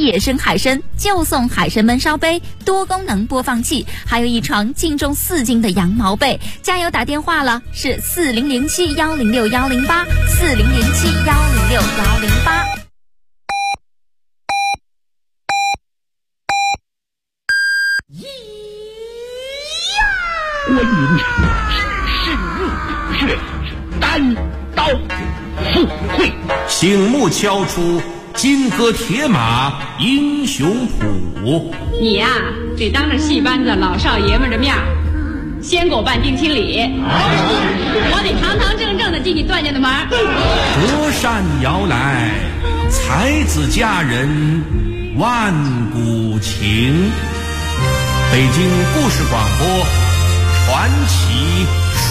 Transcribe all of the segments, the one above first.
野生海参，就送海参焖烧杯、多功能播放器，还有一床净重4斤的羊毛被。加油打电话了，是4007106108，4007106108。 观音是入血，单刀赴会， 醒目敲出金戈铁马英雄谱。 你呀，得当着戏班子老少爷们的面先给我办定亲礼，我得堂堂正正的进你段家的门。 隔山遥来，才子佳人万古情。北京故事广播传奇书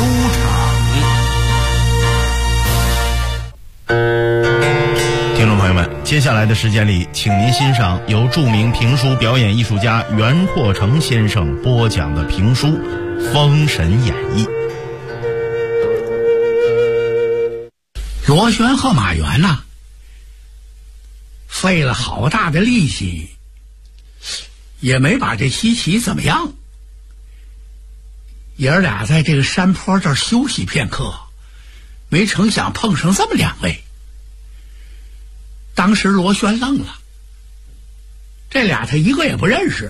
场。 听众朋友们，接下来的时间里，请您欣赏由著名评书表演艺术家袁阔成先生播讲的评书《封神演义》。 螺旋和马原呐，费了好大的力气，也没把这西岐怎么样。爷儿俩在这个山坡这儿休息片刻，没成想碰上这么两位。当时螺旋愣了，这俩他一个也不认识。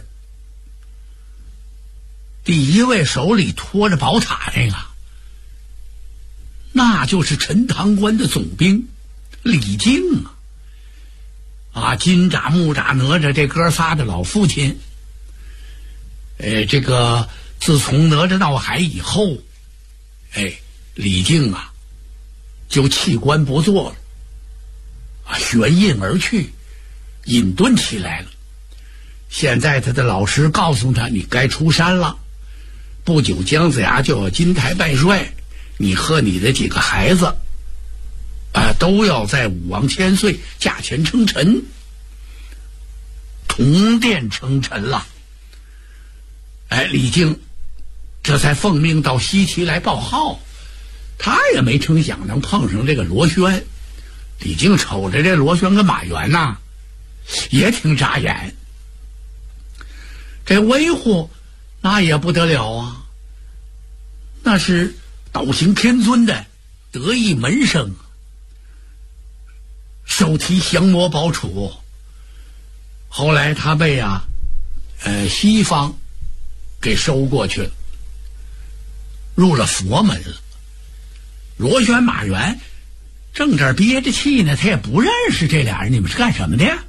第一位手里托着宝塔那个，那就是陈塘关的总兵李靖啊！金吒、木吒、哪吒这哥仨的老父亲。这个自从哪吒闹海以后，李靖啊就弃官不做了，悬印而去，隐遁起来了。现在他的老师告诉他，你该出山了，不久姜子牙就要金台拜帅，你和你的几个孩子都要在武王千岁驾前称臣，铜殿称臣了。李靖这才奉命到西岐来报号，他也没成想能碰上这个螺旋。李靖瞅着这螺旋跟马原呐，也挺扎眼。这威虎那也不得了啊，那是道行天尊的得意门生，手提降魔宝杵。后来他被西方给收过去了，入了佛门了。螺旋马原正这儿憋着气呢，他也不认识这俩人，你们是干什么的呀？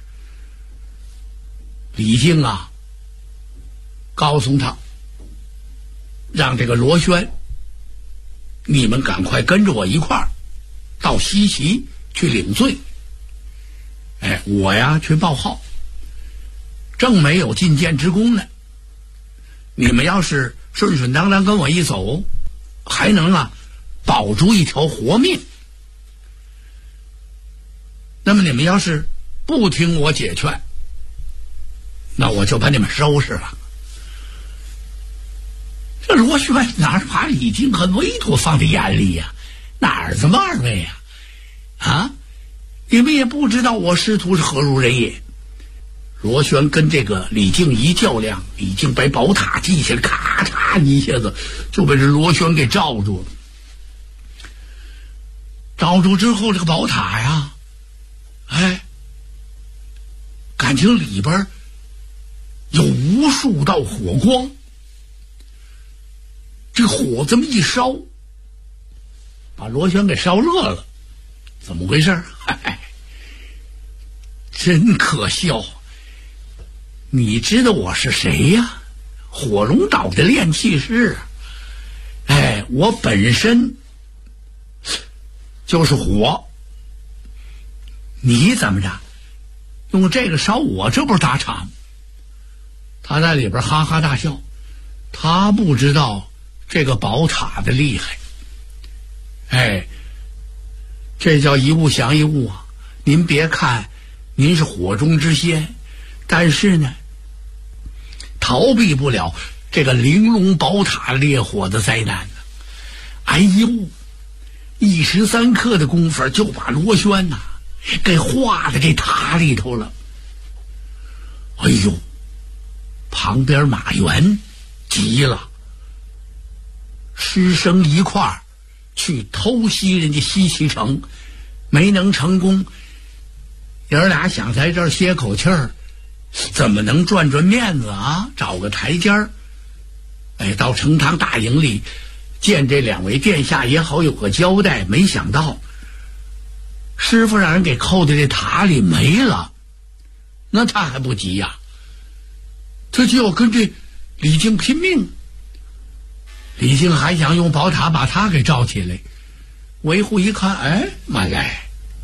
李靖啊告诉他，让这个螺旋你们赶快跟着我一块儿到西岐去领罪。我呀去报号，正没有进谏之功呢，你们要是顺顺当当跟我一走，还能保住一条活命。那么你们要是不听我解劝，那我就把你们收拾了。这螺旋哪把李靖和韦陀放在眼里呀？哪儿这么二位呀？你们也不知道我师徒是何如人也。螺旋跟这个李靖一较量，李靖把宝塔记下来，咔嚓一下子就被这螺旋给罩住了。罩住之后，这个宝塔呀，感情里边有无数道火光，这火这么一烧，把螺旋给烧乐了。怎么回事？真可笑！你知道我是谁呀？火龙岛的炼气士。我本身就是火，你怎么着用这个烧我，这不是打场？他在里边哈哈大笑，他不知道这个宝塔的厉害。这叫一物降一物啊！您别看您是火中之仙，但是呢逃避不了这个玲珑宝塔烈火的灾难。一时三刻的功夫就把螺旋给化在这塔里头了。 哎呦，旁边马援急了，师生一块儿去偷袭人家西岐城，没能成功。爷儿俩想在这儿歇口气儿，怎么能赚面子啊？找个台阶儿，到成汤大营里见这两位殿下也好有个交代。没想到师傅让人给扣在这塔里没了，那他还不急呀？他就要跟这李靖拼命。李靖还想用宝塔把他给罩起来。维护一看，慢来，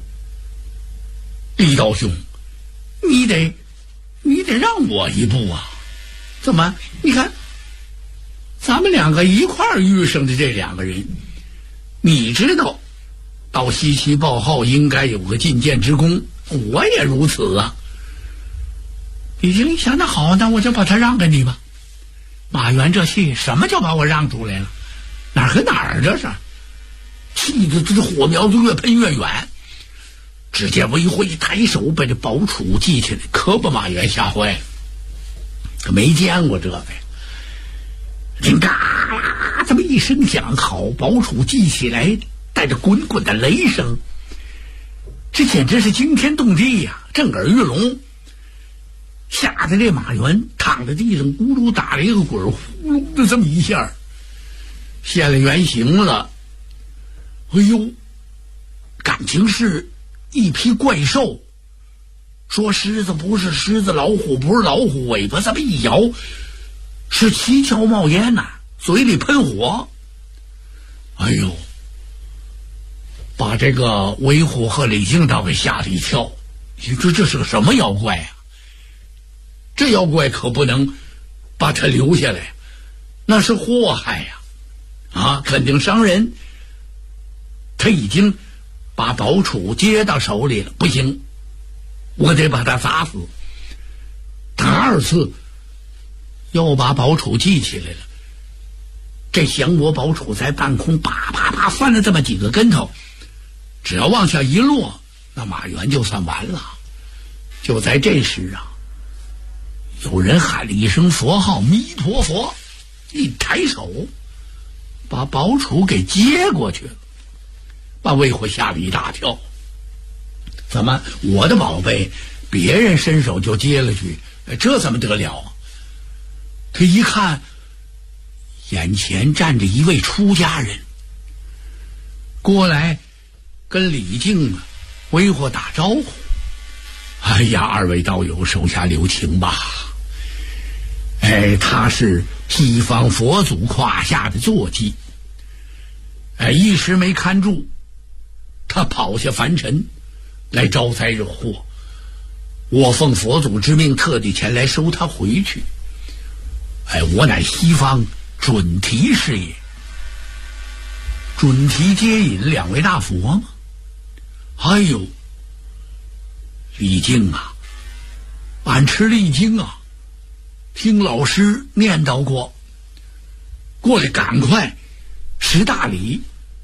李道兄，你得让我一步啊！怎么？你看，咱们两个一块儿遇上的这两个人，你知道，到西岐报号应该有个进谏之功，我也如此啊。李靖一想，那好，那我就把他让给你吧。马援这气，什么叫把我让出来了？哪儿跟哪儿这是？气得这火苗就越喷越远。只见韦护一抬手把这宝杵记起来，可把马援吓坏了。可没见过这个呀！听嘎啦这么一声响，好，宝杵记起来，带着滚滚的雷声，这简直是惊天动地呀，震耳欲聋。吓得这马援躺在地上咕噜打了一个滚，呼噜的这么一下现了原形了。哎呦，感情是一批怪兽，说狮子不是狮子，老虎不是老虎，尾巴这么一摇，是七窍冒烟呐，嘴里喷火。哎呦，把这个韦虎和李靖倒给吓了一跳。你说这是个什么妖怪啊？这妖怪可不能把他留下来，那是祸害呀！肯定伤人。他已经把宝杵接到手里了，不行，我得把他砸死。他二次又把宝杵记起来了，这降魔宝杵在半空啪啪啪翻了这么几个跟头，只要往下一落，那马援就算完了。就在这时啊，有人喊了一声佛号，弥陀佛，一抬手把宝杵给接过去了，把魏虎吓了一大跳。怎么我的宝贝别人伸手就接了去，这怎么得了啊？他一看眼前站着一位出家人，过来跟李靖挥霍打招呼。哎呀，二位道友手下留情吧。他是西方佛祖胯下的坐骑，一时没看住，他跑下凡尘来招灾惹祸，我奉佛祖之命特地前来收他回去。我乃西方准提是也。准提接引两位大佛吗？哎呦，李靖啊，俺吃了一惊啊，听老师念叨过，过来赶快识大礼。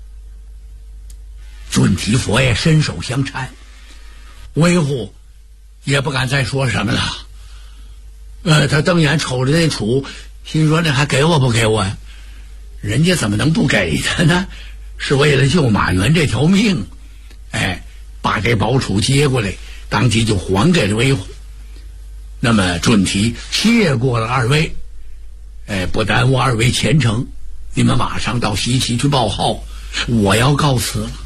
准提佛爷伸手相搀，维护也不敢再说什么了。他瞪眼瞅着那杵，心说那还给我不给我呀？人家怎么能不给他呢？是为了救马援这条命。把这宝杵接过来，当即就还给了维护。那么准提谢过了二位，不耽误二位前程，你们马上到西岐去报号，我要告辞了。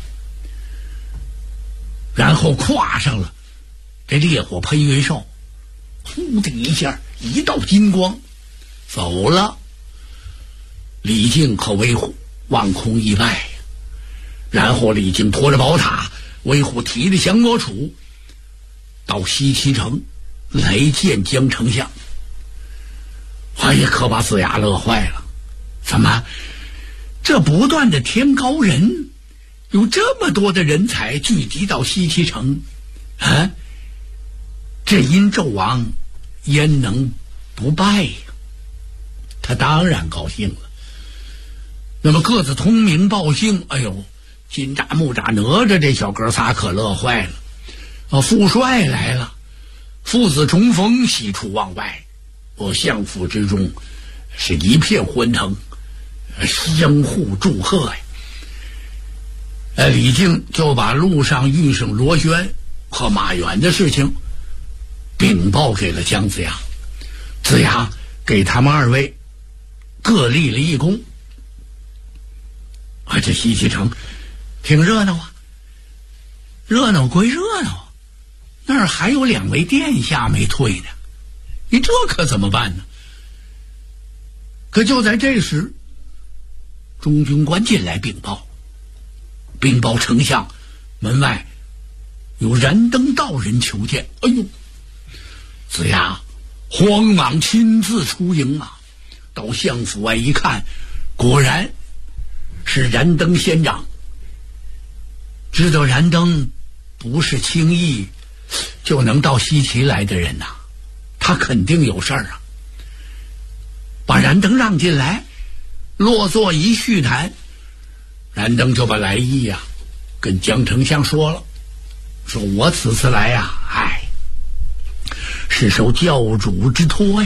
然后跨上了这烈火喷云兽，呼的一下，一道金光走了。李靖和维护望空一拜，然后李靖拖着宝塔，维护提着降魔杵，到西岐城来见江丞相。可把子牙乐坏了。怎么这不断的天高人，有这么多的人才聚集到西岐城这殷纣王焉能不拜呀？他当然高兴了。那么各自通名报姓，金吒木吒哪吒这小哥仨可乐坏了。副帅来了， 父子重逢，喜出望外，我相府之中是一片欢腾，相互祝贺呀。李靖就把路上遇上罗轩和马援的事情禀报给了姜子牙，子牙给他们2位各立了一功。这西岐城挺热闹啊，热闹归热闹，那儿还有2位殿下没退呢，你这可怎么办呢？可就在这时，中军官进来禀报丞相，门外有燃灯道人求见。哎呦，子牙慌忙亲自出迎啊，到相府外一看，果然是燃灯仙长。知道燃灯不是轻易就能到西岐来的人呐，他肯定有事儿啊。把燃灯让进来，落座一叙谈，燃灯就把来意呀跟姜丞相说了，说我此次来呀，是受教主之托呀。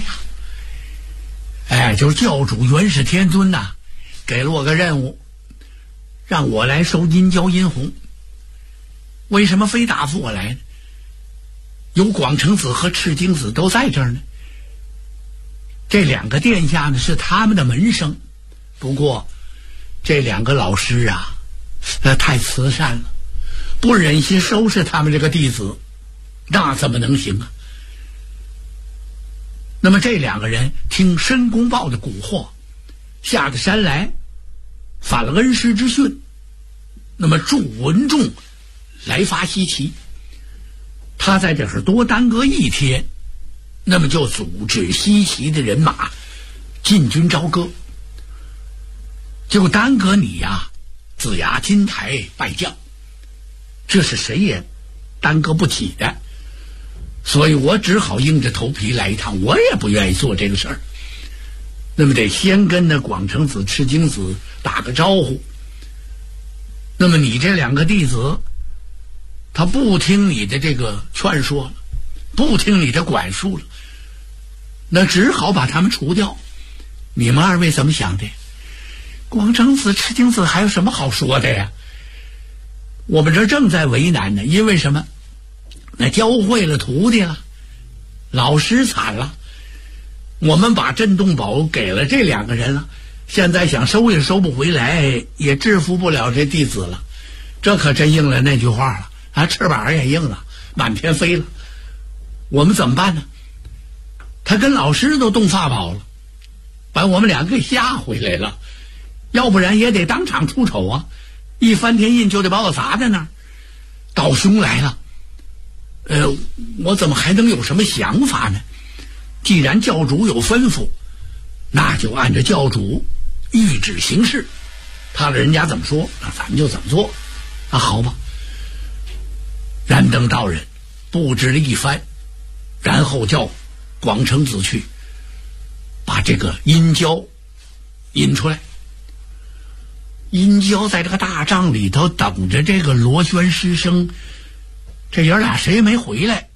就是教主元始天尊呐，给了我个任务，让我来收阴交阴红。为什么非答复我来呢？有广成子和赤精子都在这儿呢。这2个殿下呢是他们的门生，不过这2个老师啊，太慈善了，不忍心收拾他们这个弟子，那怎么能行啊？那么这2个人听申公豹的蛊惑，下得山来，反了恩师之训，那么助文仲来伐西岐。他在这儿多耽搁1天，那么就组织西岐的人马进军朝歌，就耽搁你呀，子牙金台败将，这是谁也耽搁不起的。所以我只好硬着头皮来一趟，我也不愿意做这个事儿。那么得先跟那广成子、赤精子打个招呼。那么你这2个弟子，他不听你的这个劝说了，不听你的管束了，那只好把他们除掉。你们2位怎么想的？广成子、赤精子还有什么好说的呀？我们这正在为难呢，因为什么？那教会了徒弟了，老师惨了，我们把镇洞宝给了这2个人了，现在想收也收不回来，也制服不了这弟子了。这可真应了那句话了，翅膀也硬了，满天飞了。我们怎么办呢？他跟老师都动法宝了，把我们2个给吓回来了，要不然也得当场出丑啊，一翻天印就得把我砸在那儿。道兄来了，我怎么还能有什么想法呢？既然教主有吩咐，那就按照教主谕旨行事，他人家怎么说，那咱们就怎么做。好吧。燃灯道人布置了一番，然后叫广成子去把这个阴交引出来。阴交在这个大帐里头等着这个罗轩师生，这爷俩谁也没回来。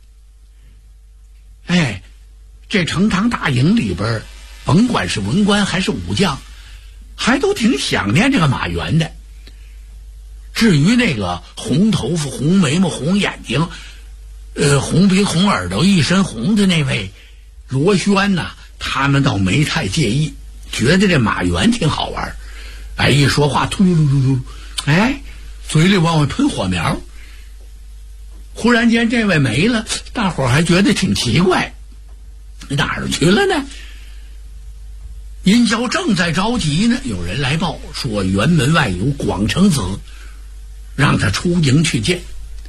这成堂大营里边，甭管是文官还是武将，还都挺想念这个马援的。至于那个红头发、红眉毛、红眼睛，红鼻红耳朵、一身红的那位罗轩呐，他们倒没太介意，觉得这马援挺好玩。一说话突噜噜噜噜，嘴里往外喷火苗。忽然间这位没了，大伙儿还觉得挺奇怪，哪儿去了呢？殷郊正在着急呢，有人来报说辕门外有广成子，让他出营去见。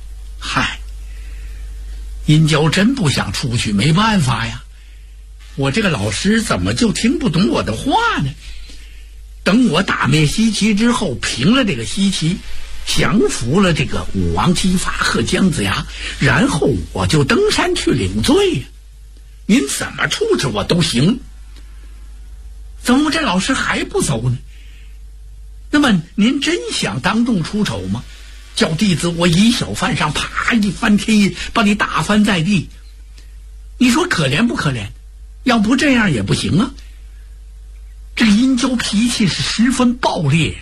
殷郊真不想出去，没办法呀，我这个老师怎么就听不懂我的话呢？等我打灭西岐之后，平了这个西岐，降服了这个武王姬发和姜子牙，然后我就登山去领罪呀。您怎么处置我都行，怎么这老师还不走呢？那么您真想当众出丑吗？叫弟子我以小犯上，啪一翻天印，把你打翻在地。 你说可怜不可怜？要不这样也不行啊。这个殷郊脾气是十分暴烈，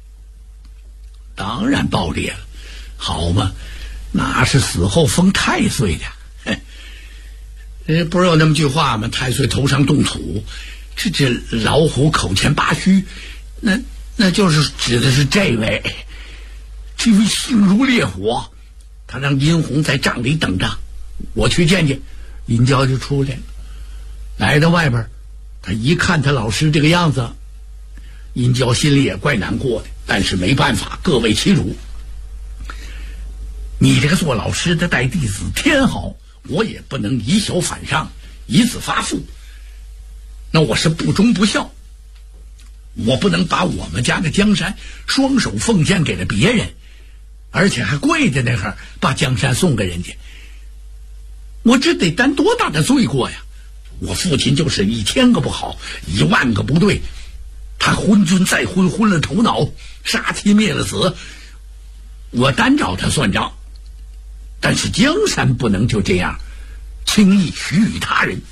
当然暴烈了，好嘛，那是死后封太岁的。不是有那么句话吗？太岁头上动土，这老虎口前拔须，那就是指的是这位性如烈火。他让殷红在帐里等着，我去见见。殷郊就出来了，来到外边，他一看他老师这个样子，殷郊心里也怪难过的，但是没办法，各为其主。你这个做老师的带弟子天好，我也不能以小反上，以子发父，那我是不忠不孝，我不能把我们家的江山双手奉献给了别人，而且还跪在那儿把江山送给人家，我这得担多大的罪过呀！我父亲就是1000个不好，10000个不对，他昏君再昏，昏了头脑，杀妻灭了子，我单找他算账。但是江山不能就这样轻易许予他人。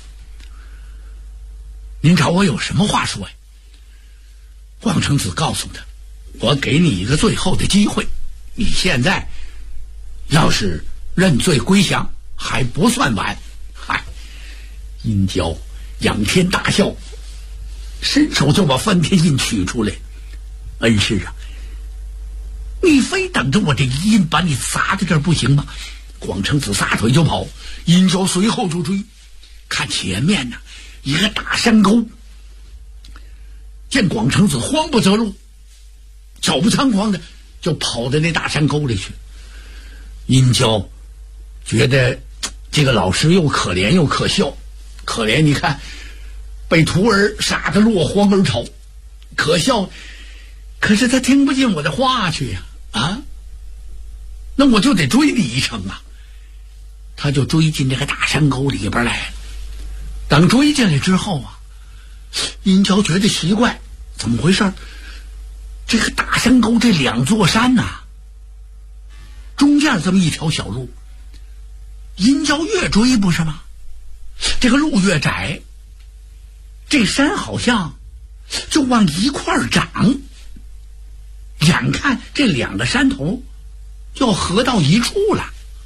您找我有什么话说呀？广成子告诉他，我给你一个最后的机会，你现在要是认罪归降还不算晚。嗨，殷郊仰天大笑，伸手就把翻天印取出来。恩师啊，你非等着我这一印把你砸在这儿不行吗？广成子撒腿就跑，殷郊随后就追。看前面呢，一个大山沟，见广成子慌不择路，脚不仓皇的就跑到那大山沟里去。殷郊觉得这个老师又可怜又可笑。可怜，你看被徒儿杀得落荒而逃，可笑，可是他听不进我的话去呀！那我就得追你一程啊！他就追进这个大山沟里边来了。等追进来之后啊，殷郊觉得奇怪，怎么回事？这个大山沟这2座山啊，中间这么一条小路，殷郊越追不是吗？这个路越窄，这山好像就往一块儿长，眼看这2个山头就要合到一处了。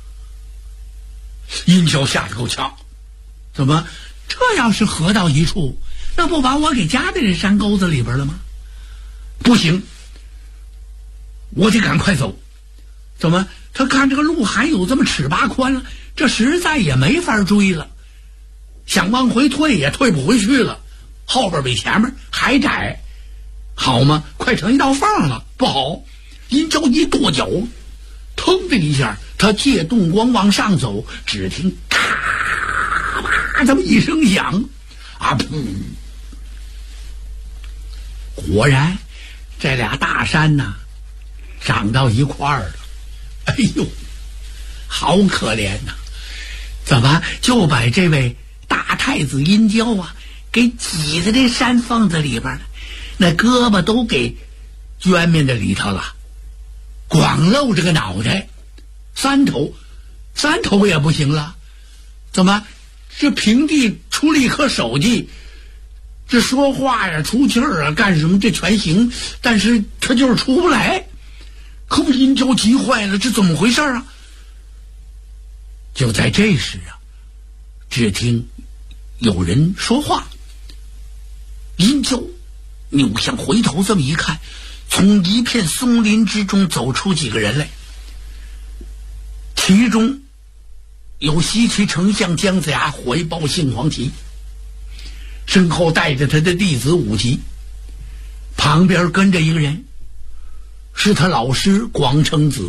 殷郊吓得够呛，怎么这要是合到一处，那不把我给夹在这山沟子里边了吗？不行，我得赶快走。怎么他看这个路还有这么尺8宽了，这实在也没法追了，想往回退也退不回去了，后边比前面还窄，好嘛，快成一道缝了，不好。殷郊一跺脚，腾的一下，他借动光往上走，只听咔吧这么一声响，噗！果然这俩大山呐长到一块儿了。哎呦，好可怜呐！怎么就把这位大太子殷郊啊给挤在这山缝子里边了？那胳膊都给捐面在里头了，光露着个脑袋，三头也不行了。怎么这平地出了一颗手机，这说话呀出气儿啊干什么这全行，但是他就是出不来。可不殷郊急坏了，这怎么回事啊？就在这时啊，只听有人说话。殷郊扭向回头这么一看，从一片松林之中走出几个人来，其中有西岐丞相姜子牙回报杏黄旗，身后带着他的弟子武吉，旁边跟着一个人，是他老师广成子。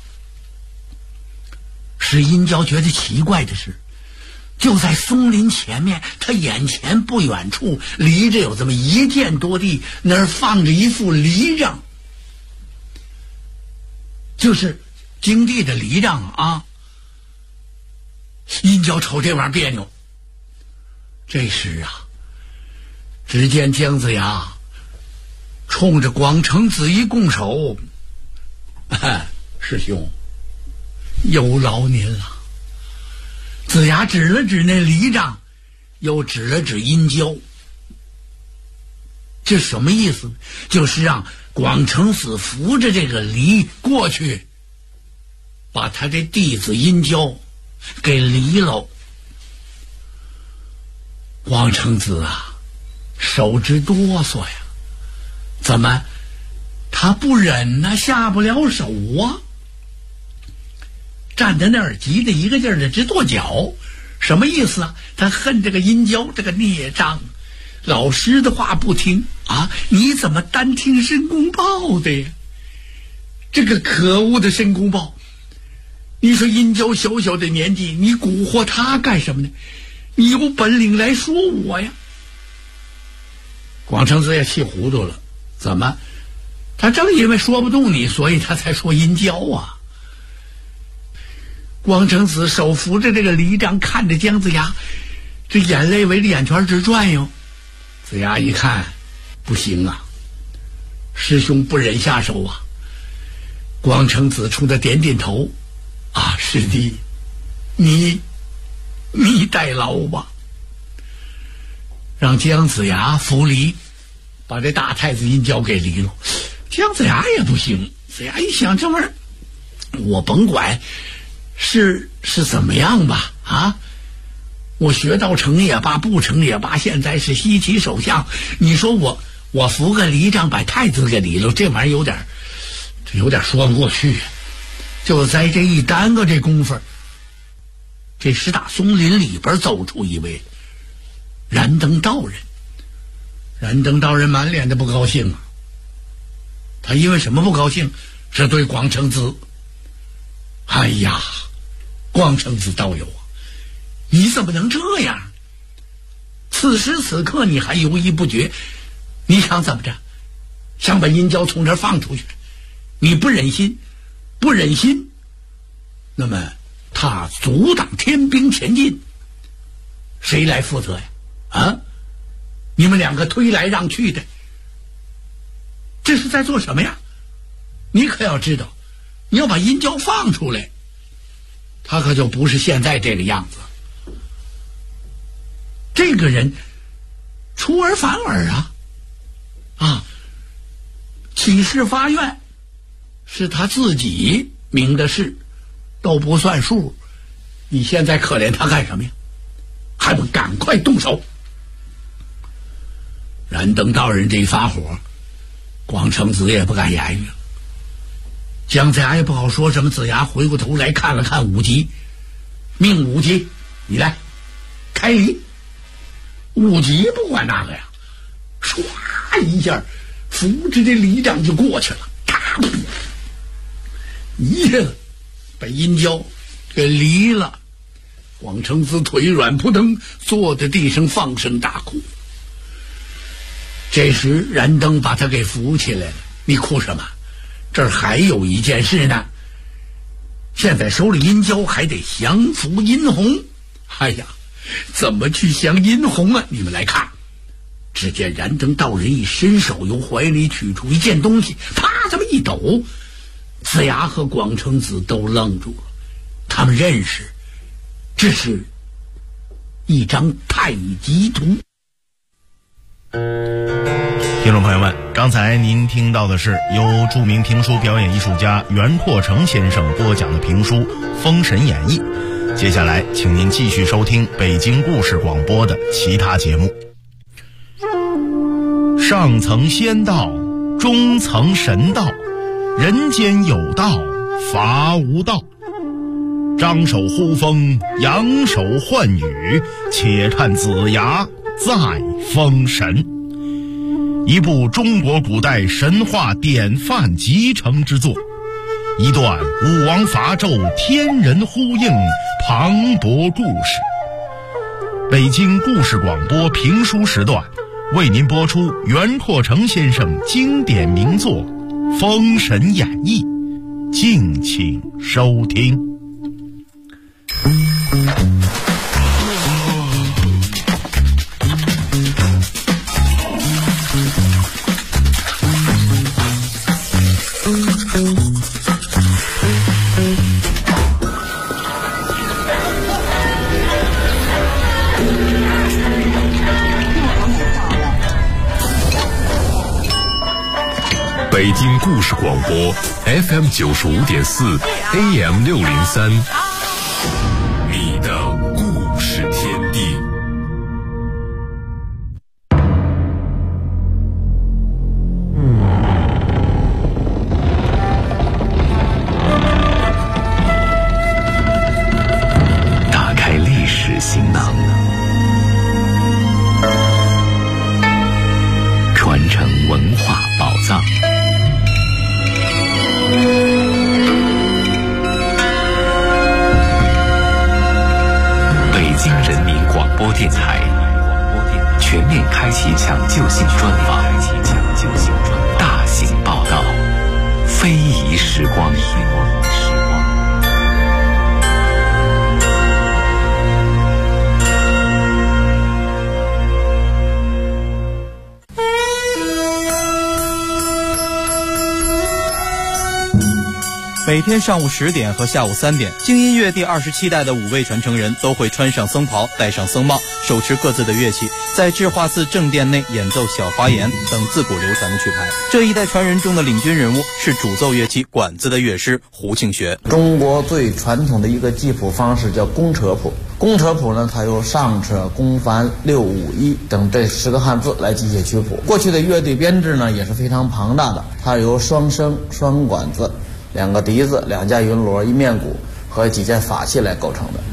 使殷郊觉得奇怪的是，就在松林前面，他眼前不远处离着有这么1箭多地，那儿放着一副犁杖，就是荆地的犁杖啊。殷郊瞅这玩意儿别扭。这时啊，只见姜子牙冲着广成子一拱手，师兄有劳您了。 子牙指了指那梨杖，又指了指殷郊。这什么意思？就是让广成子扶着这个梨过去，把他这弟子殷郊给离了。广成子啊，手直哆嗦呀，怎么他不忍呢？下不了手啊！站在那儿急得一个劲儿的直跺脚，什么意思啊？他恨这个殷郊这个孽障，老师的话不听啊！你怎么单听申公豹的呀？这个可恶的申公豹！你说殷郊小小的年纪，你蛊惑他干什么呢？你有本领来说我呀！广成子也气糊涂了，怎么？他正因为说不动你，所以他才说殷郊啊！广成子手扶着这个梨杖，看着姜子牙，这眼泪围着眼圈直转悠。子牙一看，不行啊，师兄不忍下手啊！广成子冲他点点头，啊，师弟，你代劳吧。让姜子牙扶梨，把这大太子殷郊给离了。姜子牙也不行，子牙一想，这玩意儿我甭管是怎么样吧，啊，我学到成也罢，不成也罢，现在是西岐首相，你说我扶个梨杖把太子给离了，这玩意儿有点说不过去。就在这一耽搁这功夫，这石大松林里边走出一位燃灯道人。燃灯道人满脸的不高兴啊，他因为什么不高兴？是对广成子。哎呀，广成子道友啊，你怎么能这样？此时此刻你还犹豫不决，你想怎么着？想把殷郊从这儿放出去？你不忍心，那么他阻挡天兵前进，谁来负责呀？啊，你们两个推来让去的，这是在做什么呀？你可要知道，你要把殷郊放出来，他可就不是现在这个样子。这个人出尔反尔啊，起誓发愿是他自己明的事，都不算数。你现在可怜他干什么呀？还不赶快动手！燃灯道人这一发火，广成子也不敢言语了。姜子牙也不好说什么，子牙回过头来看了看武吉，命武吉你来开梨。武吉不管那个呀，唰一下扶着这梨杖就过去了，咔，一下子把殷郊给离了。广成子腿软扑腾坐在地上放声大哭。这时燃灯把他给扶起来了。你哭什么？这儿还有一件事呢，现在手里殷郊还得降服殷红。哎呀，怎么去降殷红啊？你们来看，只见燃灯道人一伸手，由怀里取出一件东西，啪这么一抖，子牙和广成子都愣住了。他们认识，这是一张太极图。 听众朋友们，刚才您听到的是由著名评书表演艺术家袁阔成先生播讲的评书《封神演义》。接下来请您继续收听北京故事广播的其他节目。上层仙道，中层神道，人间有道，伐无道。张手呼风，扬手唤雨，且看子牙再封神。一部中国古代神话典范集成之作，一段武王伐纣天人呼应磅礴故事。北京故事广播评书时段为您播出袁阔成先生经典名作《封神演义》，敬请收听。 北京故事广播 FM 95.4 AM 603，你的故事天地。 打开历史行囊，传承文化宝藏。北京人民广播电台全面开启抢救性专访，大型报道，非遗时光。 每天上午10点和下午3点，京音乐第27代的5位传承人都会穿上僧袍，戴上僧帽，手持各自的乐器，在智化寺正殿内演奏小华严等自古流传的曲牌。这一代传人中的领军人物是主奏乐器管子的乐师胡庆学。 中国最传统的一个记谱方式叫公车谱。公车谱呢，它由上车、公繁、六五一等这10个汉字来记写曲谱。过去的乐队编制呢也是非常庞大的，它由双笙、双管子、2个笛子、2架云锣、1面鼓和几件法器来构成的。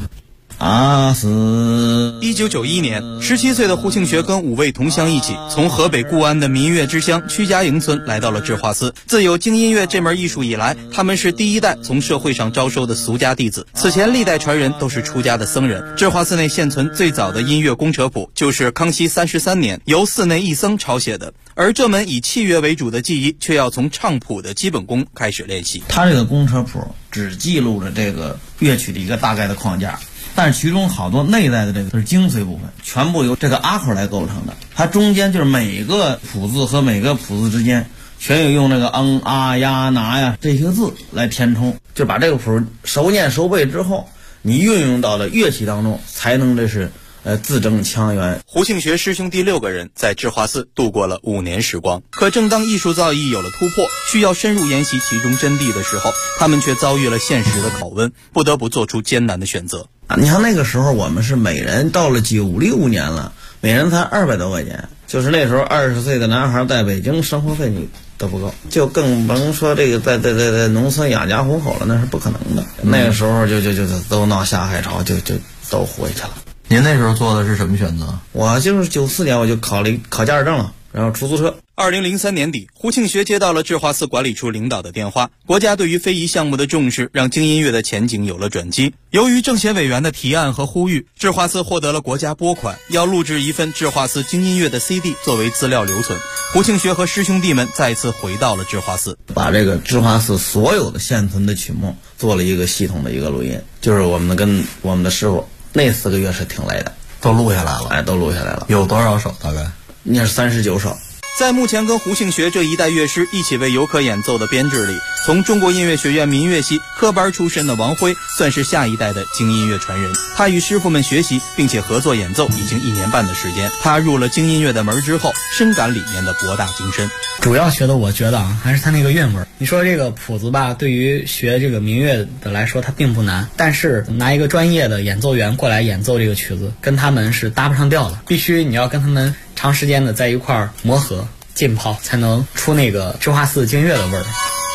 1991年，17岁的胡庆学跟5位同乡一起，从河北固安的民乐之乡曲家营村来到了智化寺。自有京音乐这门艺术以来，他们是第一代从社会上招收的俗家弟子。此前历代传人都是出家的僧人。智化寺内现存最早的音乐公车谱，就是康熙33年由寺内一僧抄写的。而这门以器乐为主的技艺，却要从唱谱的基本功开始练习。 它这个公车谱只记录了这个乐曲的一个大概的框架，但是其中好多内在的这个是精髓部分，全部由这个阿口来构成的。它中间就是每个谱字和每个谱字之间全有用那个啊呀拿呀这些字来填充，就把这个谱熟念熟背之后，你运用到了乐器当中，才能这是字正腔圆。 胡庆学师兄弟6个人在智化寺度过了5年时光。可正当艺术造诣有了突破，需要深入研习其中真谛的时候，他们却遭遇了现实的拷问，不得不做出艰难的选择。 你看那个时候我们是每人到了96年了，每人才200多块钱，就是那时候20岁的男孩在北京生活费你都不够，就更甭说这个在农村养家糊口了，那是不可能的。那个时候就都闹下海潮，就都回去了。 您那时候做的是什么选择？ 我就是94年我就考驾驶证了，然后出租车。 2003年底，胡庆学接到了智化寺管理处领导的电话，国家对于非遗项目的重视让京音乐的前景有了转机。由于政协委员的提案和呼吁，智化寺获得了国家拨款，要录制一份智化寺京音乐的 CD 作为资料留存。胡庆学和师兄弟们再次回到了智化寺， 把这个智化寺所有的现存的曲目做了一个系统的一个录音，就是我们跟我们的师傅那4个月是挺累的， 都录下来了。 都录下来了。 有多少首？大概应该是39首。 在目前跟胡庆学这一代乐师一起为游客演奏的编制里，从中国音乐学院民乐系科班出身的王辉算是下一代的京音乐传人。他与师傅们学习并且合作演奏已经1年半的时间。他入了京音乐的门之后，深感里面的博大精深。 主要学的我觉得还是他那个韵味。你说这个谱子吧，对于学这个民乐的来说它并不难，但是拿一个专业的演奏员过来演奏这个曲子，跟他们是搭不上调的。必须你要跟他们长时间的在一块儿磨合浸泡，才能出那个智化寺京乐的味儿。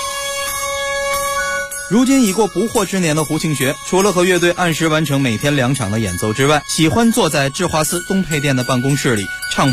如今已过不惑之年的胡庆学，除了和乐队按时完成每天2场的演奏之外，喜欢坐在智化寺东配殿的办公室里唱